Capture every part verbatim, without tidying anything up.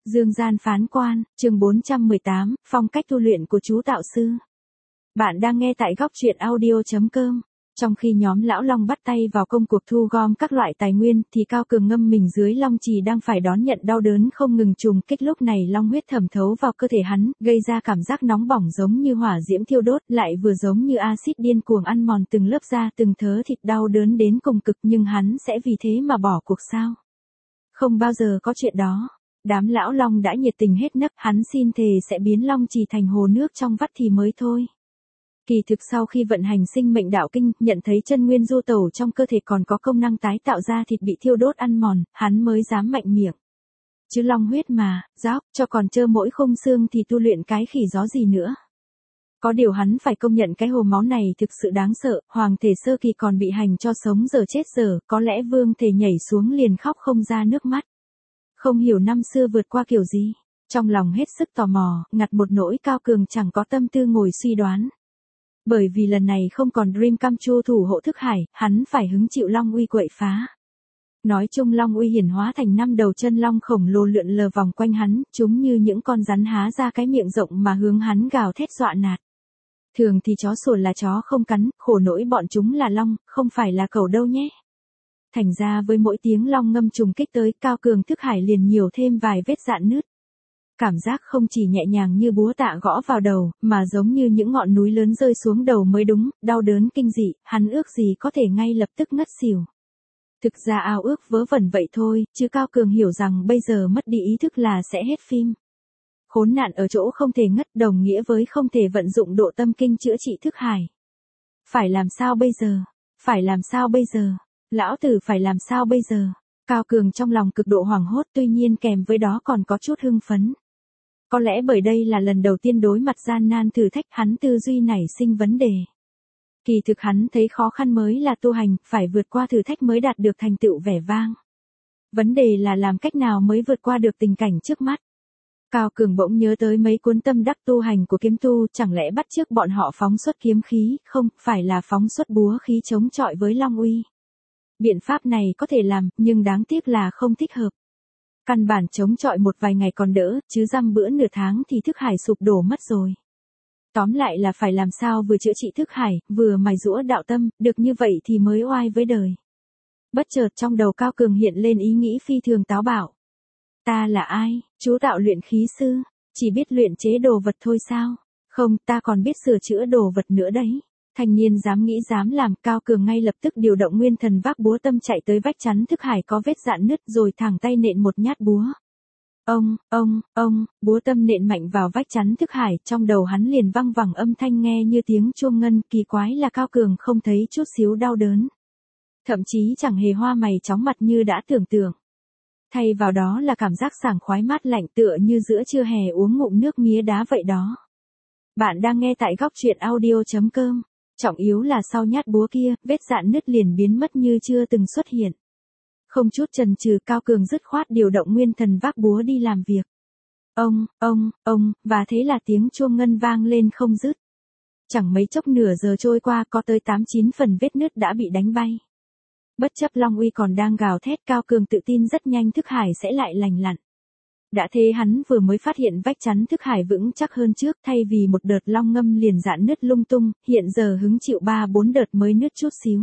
Dương gian phán quan, chương bốn trăm mười tám, phong cách tu luyện của chú tạo sư. Bạn đang nghe tại góc truyện audio chấm com. Trong khi nhóm lão long bắt tay vào công cuộc thu gom các loại tài nguyên thì Cao Cường ngâm mình dưới long trì đang phải đón nhận đau đớn không ngừng trùng kích. Lúc này long huyết thẩm thấu vào cơ thể hắn, gây ra cảm giác nóng bỏng giống như hỏa diễm thiêu đốt, lại vừa giống như axit điên cuồng ăn mòn từng lớp da từng thớ thịt, đau đớn đến cùng cực. Nhưng hắn sẽ vì thế mà bỏ cuộc sao? Không bao giờ có chuyện đó. Đám lão long đã nhiệt tình hết nấc, hắn xin thề sẽ biến long trì thành hồ nước trong vắt thì mới thôi. Kỳ thực sau khi vận hành sinh mệnh đạo kinh, nhận thấy chân nguyên du tẩu trong cơ thể còn có công năng tái tạo ra thịt bị thiêu đốt ăn mòn, hắn mới dám mạnh miệng. Chứ long huyết mà, dốc, cho còn trơ mỗi khung xương thì tu luyện cái khỉ gió gì nữa. Có điều hắn phải công nhận cái hồ máu này thực sự đáng sợ, hoàng thể sơ kỳ còn bị hành cho sống giờ chết giờ, có lẽ vương thể nhảy xuống liền khóc không ra nước mắt. Không hiểu năm xưa vượt qua kiểu gì, trong lòng hết sức tò mò, ngặt một nỗi Cao Cường chẳng có tâm tư ngồi suy đoán. Bởi vì lần này không còn Dream Come True thủ hộ thức hải, hắn phải hứng chịu long uy quậy phá. Nói chung long uy hiển hóa thành năm đầu chân long khổng lồ lượn lờ vòng quanh hắn, chúng như những con rắn há ra cái miệng rộng mà hướng hắn gào thét dọa nạt. Thường thì chó sủa là chó không cắn, khổ nỗi bọn chúng là long, không phải là cẩu đâu nhé. Thành ra với mỗi tiếng long ngâm trùng kích tới, Cao Cường thức hải liền nhiều thêm vài vết rạn nứt. Cảm giác không chỉ nhẹ nhàng như búa tạ gõ vào đầu, mà giống như những ngọn núi lớn rơi xuống đầu mới đúng, đau đớn kinh dị, hắn ước gì có thể ngay lập tức ngất xỉu. Thực ra ao ước vớ vẩn vậy thôi, chứ Cao Cường hiểu rằng bây giờ mất đi ý thức là sẽ hết phim. Khốn nạn ở chỗ không thể ngất đồng nghĩa với không thể vận dụng độ tâm kinh chữa trị thức hải. Phải làm sao bây giờ? Phải làm sao bây giờ? Lão tử phải làm sao bây giờ? Cao Cường trong lòng cực độ hoảng hốt, tuy nhiên kèm với đó còn có chút hưng phấn. Có lẽ bởi đây là lần đầu tiên đối mặt gian nan thử thách, hắn tư duy nảy sinh vấn đề. Kỳ thực hắn thấy khó khăn mới là tu hành, phải vượt qua thử thách mới đạt được thành tựu vẻ vang. Vấn đề là làm cách nào mới vượt qua được tình cảnh trước mắt. Cao Cường bỗng nhớ tới mấy cuốn tâm đắc tu hành của kiếm tu, chẳng lẽ bắt chước bọn họ phóng xuất kiếm khí, không, phải là phóng xuất búa khí chống chọi với long uy. Biện pháp này có thể làm, nhưng đáng tiếc là không thích hợp. Căn bản chống chọi một vài ngày còn đỡ, chứ dăm bữa nửa tháng thì thức hải sụp đổ mất rồi. Tóm lại là phải làm sao vừa chữa trị thức hải, vừa mài giũa đạo tâm, được như vậy thì mới oai với đời. Bất chợt trong đầu Cao Cường hiện lên ý nghĩ phi thường táo bạo. Ta là ai, chú tạo luyện khí sư, chỉ biết luyện chế đồ vật thôi sao? Không, ta còn biết sửa chữa đồ vật nữa đấy. Thanh niên dám nghĩ dám làm, Cao Cường ngay lập tức điều động nguyên thần vác búa tâm chạy tới vách chắn thức hải có vết rạn nứt rồi thẳng tay nện một nhát búa. Ông, ông, ông, búa tâm nện mạnh vào vách chắn thức hải, trong đầu hắn liền văng vẳng âm thanh nghe như tiếng chuông ngân, kỳ quái là Cao Cường không thấy chút xíu đau đớn. Thậm chí chẳng hề hoa mày chóng mặt như đã tưởng tượng. Thay vào đó là cảm giác sảng khoái mát lạnh tựa như giữa trưa hè uống ngụm nước mía đá vậy đó. Bạn đang nghe tại góc truyện audio chấm com. Trọng yếu là sau nhát búa kia, vết rạn nứt liền biến mất như chưa từng xuất hiện. Không chút chần chừ, Cao Cường dứt khoát điều động nguyên thần vác búa đi làm việc. Ông, ông, ông, và thế là tiếng chuông ngân vang lên không dứt. Chẳng mấy chốc nửa giờ trôi qua, có tới tám chín phần vết nứt đã bị đánh bay. Bất chấp long uy còn đang gào thét, Cao Cường tự tin rất nhanh thức hải sẽ lại lành lặn. Đã thế hắn vừa mới phát hiện vách chắn thức hải vững chắc hơn trước, thay vì một đợt long ngâm liền rạn nứt lung tung, hiện giờ hứng chịu ba bốn đợt mới nứt chút xíu.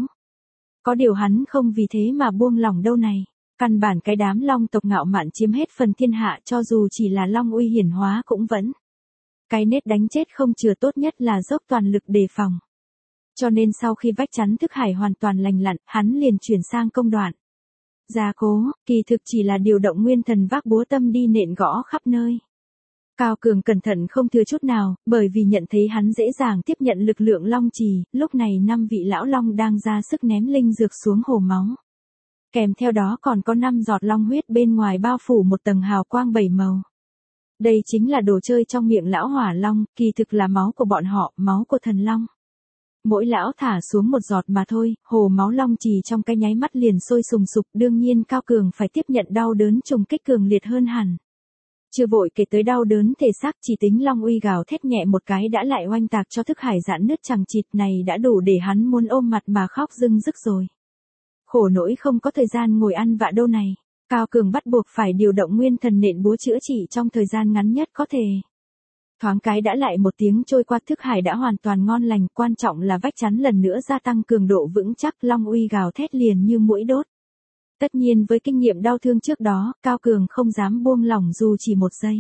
Có điều hắn không vì thế mà buông lỏng đâu này. Căn bản cái đám long tộc ngạo mạn chiếm hết phần thiên hạ, cho dù chỉ là long uy hiển hóa cũng vẫn. Cái nết đánh chết không chừa tốt nhất là dốc toàn lực đề phòng. Cho nên sau khi vách chắn thức hải hoàn toàn lành lặn, hắn liền chuyển sang công đoạn gia cố, kỳ thực chỉ là điều động nguyên thần vác búa tâm đi nện gõ khắp nơi. Cao Cường cẩn thận không thừa chút nào, bởi vì nhận thấy hắn dễ dàng tiếp nhận lực lượng long trì, lúc này năm vị lão long đang ra sức ném linh dược xuống hồ máu. Kèm theo đó còn có năm giọt long huyết bên ngoài bao phủ một tầng hào quang bảy màu. Đây chính là đồ chơi trong miệng lão hỏa long, kỳ thực là máu của bọn họ, máu của thần long. Mỗi lão thả xuống một giọt mà thôi, hồ máu long trì trong cái nháy mắt liền sôi sùng sục, đương nhiên Cao Cường phải tiếp nhận đau đớn trùng kích cường liệt hơn hẳn. Chưa vội kể tới đau đớn thể xác, chỉ tính long uy gào thét nhẹ một cái đã lại oanh tạc cho thức hải rạn nứt chằng chịt, này đã đủ để hắn muốn ôm mặt mà khóc rưng rức rồi. Khổ nỗi không có thời gian ngồi ăn vạ đâu này. Cao Cường bắt buộc phải điều động nguyên thần nện búa chữa trị trong thời gian ngắn nhất có thể. Thoáng cái đã lại một tiếng trôi qua, thức hải đã hoàn toàn ngon lành, quan trọng là vách chắn lần nữa gia tăng cường độ vững chắc, long uy gào thét liền như muỗi đốt. Tất nhiên với kinh nghiệm đau thương trước đó, Cao Cường không dám buông lỏng dù chỉ một giây.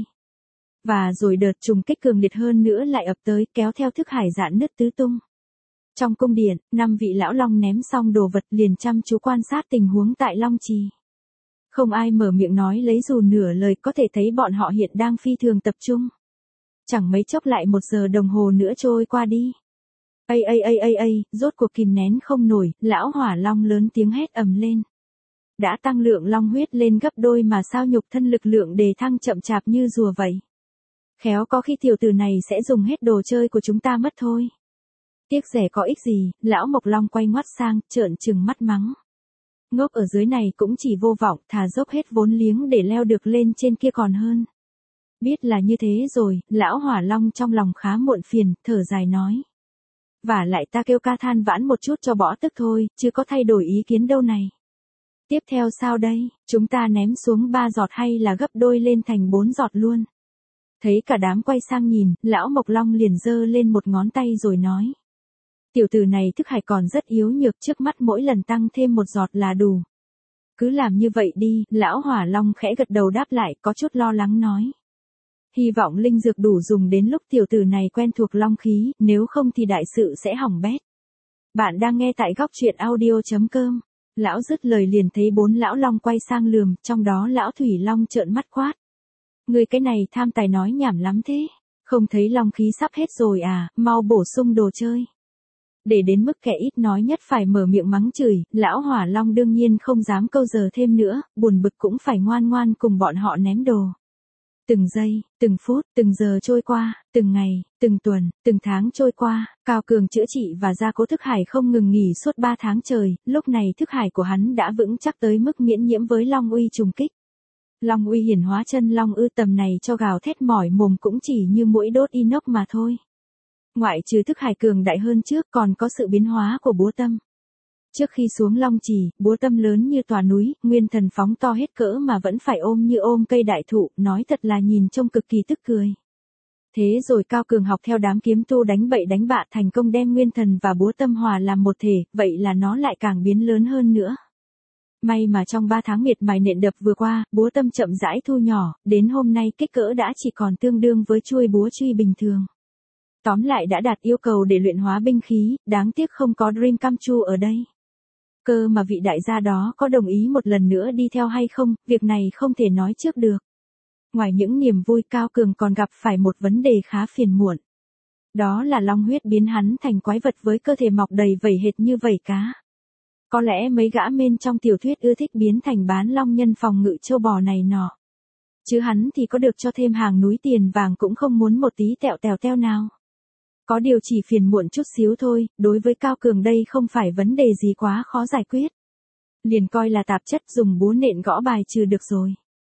Và rồi đợt trùng kích cường liệt hơn nữa lại ập tới, kéo theo thức hải rạn nứt tứ tung. Trong cung điện, năm vị lão long ném xong đồ vật liền chăm chú quan sát tình huống tại Long Trì. Không ai mở miệng nói lấy dù nửa lời, có thể thấy bọn họ hiện đang phi thường tập trung. Chẳng mấy chốc lại một giờ đồng hồ nữa trôi qua đi. Ây ây ây ây ây, rốt cuộc kìm nén không nổi, lão hỏa long lớn tiếng hét ầm lên. Đã tăng lượng long huyết lên gấp đôi mà sao nhục thân lực lượng đề thăng chậm chạp như rùa vậy. Khéo có khi tiểu tử này sẽ dùng hết đồ chơi của chúng ta mất thôi. Tiếc rẻ có ích gì, lão Mộc Long quay ngoắt sang, trợn trừng mắt mắng. Ngốc ở dưới này cũng chỉ vô vọng, thà dốc hết vốn liếng để leo được lên trên kia còn hơn. Biết là như thế rồi, lão hỏa long trong lòng khá muộn phiền, thở dài nói. Và lại ta kêu ca than vãn một chút cho bỏ tức thôi, chứ có thay đổi ý kiến đâu này. Tiếp theo sao đây, chúng ta ném xuống ba giọt hay là gấp đôi lên thành bốn giọt luôn? Thấy cả đám quay sang nhìn, lão Mộc Long liền giơ lên một ngón tay rồi nói. Tiểu tử này thức hải còn rất yếu nhược, trước mắt mỗi lần tăng thêm một giọt là đủ. Cứ làm như vậy đi, lão hỏa long khẽ gật đầu đáp lại, có chút lo lắng nói. Hy vọng linh dược đủ dùng đến lúc tiểu tử này quen thuộc long khí, nếu không thì đại sự sẽ hỏng bét. Bạn đang nghe tại góc truyện audio chấm com. Lão dứt lời liền thấy bốn lão long quay sang lườm, trong đó lão thủy long trợn mắt quát. Người cái này tham tài nói nhảm lắm thế, không thấy long khí sắp hết rồi à, mau bổ sung đồ chơi. Để đến mức kẻ ít nói nhất phải mở miệng mắng chửi, lão hỏa long đương nhiên không dám câu giờ thêm nữa, buồn bực cũng phải ngoan ngoan cùng bọn họ ném đồ. Từng giây, từng phút, từng giờ trôi qua, từng ngày, từng tuần, từng tháng trôi qua, Cao Cường chữa trị và gia cố thức hải không ngừng nghỉ suốt ba tháng trời, lúc này thức hải của hắn đã vững chắc tới mức miễn nhiễm với long uy trùng kích. Long uy hiển hóa chân long ư, tầm này cho gào thét mỏi mồm cũng chỉ như muỗi đốt inox mà thôi. Ngoại trừ thức hải cường đại hơn trước còn có sự biến hóa của búa tâm. Trước khi xuống Long Trì, búa tâm lớn như tòa núi, nguyên thần phóng to hết cỡ mà vẫn phải ôm như ôm cây đại thụ, nói thật là nhìn trông cực kỳ tức cười. Thế rồi Cao Cường học theo đám kiếm tu đánh bậy đánh bạ thành công đem nguyên thần và búa tâm hòa làm một thể, vậy là nó lại càng biến lớn hơn nữa. May mà trong ba tháng miệt mài nện đập vừa qua, búa tâm chậm rãi thu nhỏ, đến hôm nay kích cỡ đã chỉ còn tương đương với chuôi búa truy bình thường. Tóm lại đã đạt yêu cầu để luyện hóa binh khí, đáng tiếc không có Dream Come True ở đây. Cơ mà vị đại gia đó có đồng ý một lần nữa đi theo hay không, việc này không thể nói trước được. Ngoài những niềm vui, Cao Cường còn gặp phải một vấn đề khá phiền muộn. Đó là long huyết biến hắn thành quái vật với cơ thể mọc đầy vảy hệt như vảy cá. Có lẽ mấy gã men trong tiểu thuyết ưa thích biến thành bán long nhân phòng ngự châu bò này nọ. Chứ hắn thì có được cho thêm hàng núi tiền vàng cũng không muốn một tí tẹo tèo teo nào. Có điều chỉ phiền muộn chút xíu thôi, đối với Cao Cường đây không phải vấn đề gì quá khó giải quyết. Liền coi là tạp chất dùng búa nện gõ bài trừ được rồi.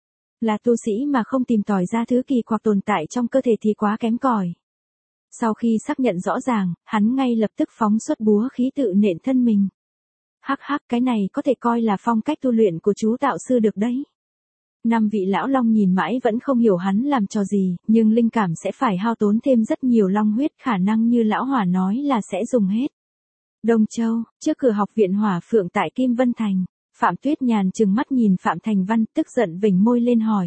Là tu sĩ mà không tìm tòi ra thứ kỳ quặc tồn tại trong cơ thể thì quá kém cỏi. Sau khi xác nhận rõ ràng, hắn ngay lập tức phóng xuất búa khí tự nện thân mình. Hắc hắc, cái này có thể coi là phong cách tu luyện của chú tạo sư được đấy. Năm vị lão long nhìn mãi vẫn không hiểu hắn làm trò gì, nhưng linh cảm sẽ phải hao tốn thêm rất nhiều long huyết, khả năng như lão hỏa nói là sẽ dùng hết. Đông Châu, trước cửa học viện Hỏa Phượng tại Kim Vân Thành, Phạm Tuyết Nhàn trừng mắt nhìn Phạm Thành Văn, tức giận vểnh môi lên hỏi.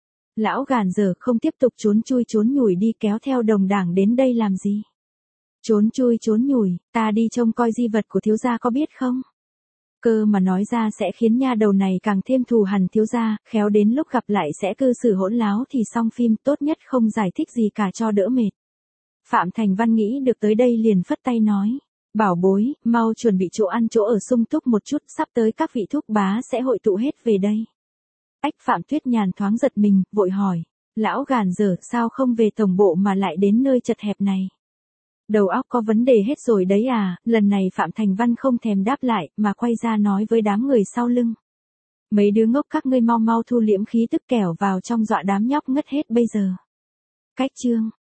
Lão gàn dở không tiếp tục trốn chui trốn nhủi đi, kéo theo đồng đảng đến đây làm gì? Trốn chui trốn nhủi, ta đi trông coi di vật của thiếu gia có biết không? Cơ mà nói ra sẽ khiến nha đầu này càng thêm thù hằn thiếu gia, khéo đến lúc gặp lại sẽ cư xử hỗn láo thì xong phim, tốt nhất không giải thích gì cả cho đỡ mệt. Phạm Thành Văn nghĩ được tới đây liền phất tay nói, bảo bối, mau chuẩn bị chỗ ăn chỗ ở sung túc một chút, sắp tới các vị thúc bá sẽ hội tụ hết về đây. Ách, Phạm Tuyết Nhàn thoáng giật mình, vội hỏi, lão gàn dở sao không về tổng bộ mà lại đến nơi chật hẹp này? Đầu óc có vấn đề hết rồi đấy à, lần này Phạm Thành Văn không thèm đáp lại, mà quay ra nói với đám người sau lưng. Mấy đứa ngốc các ngươi mau mau thu liễm khí tức kẻo vào trong dọa đám nhóc ngất hết bây giờ. Cách chương,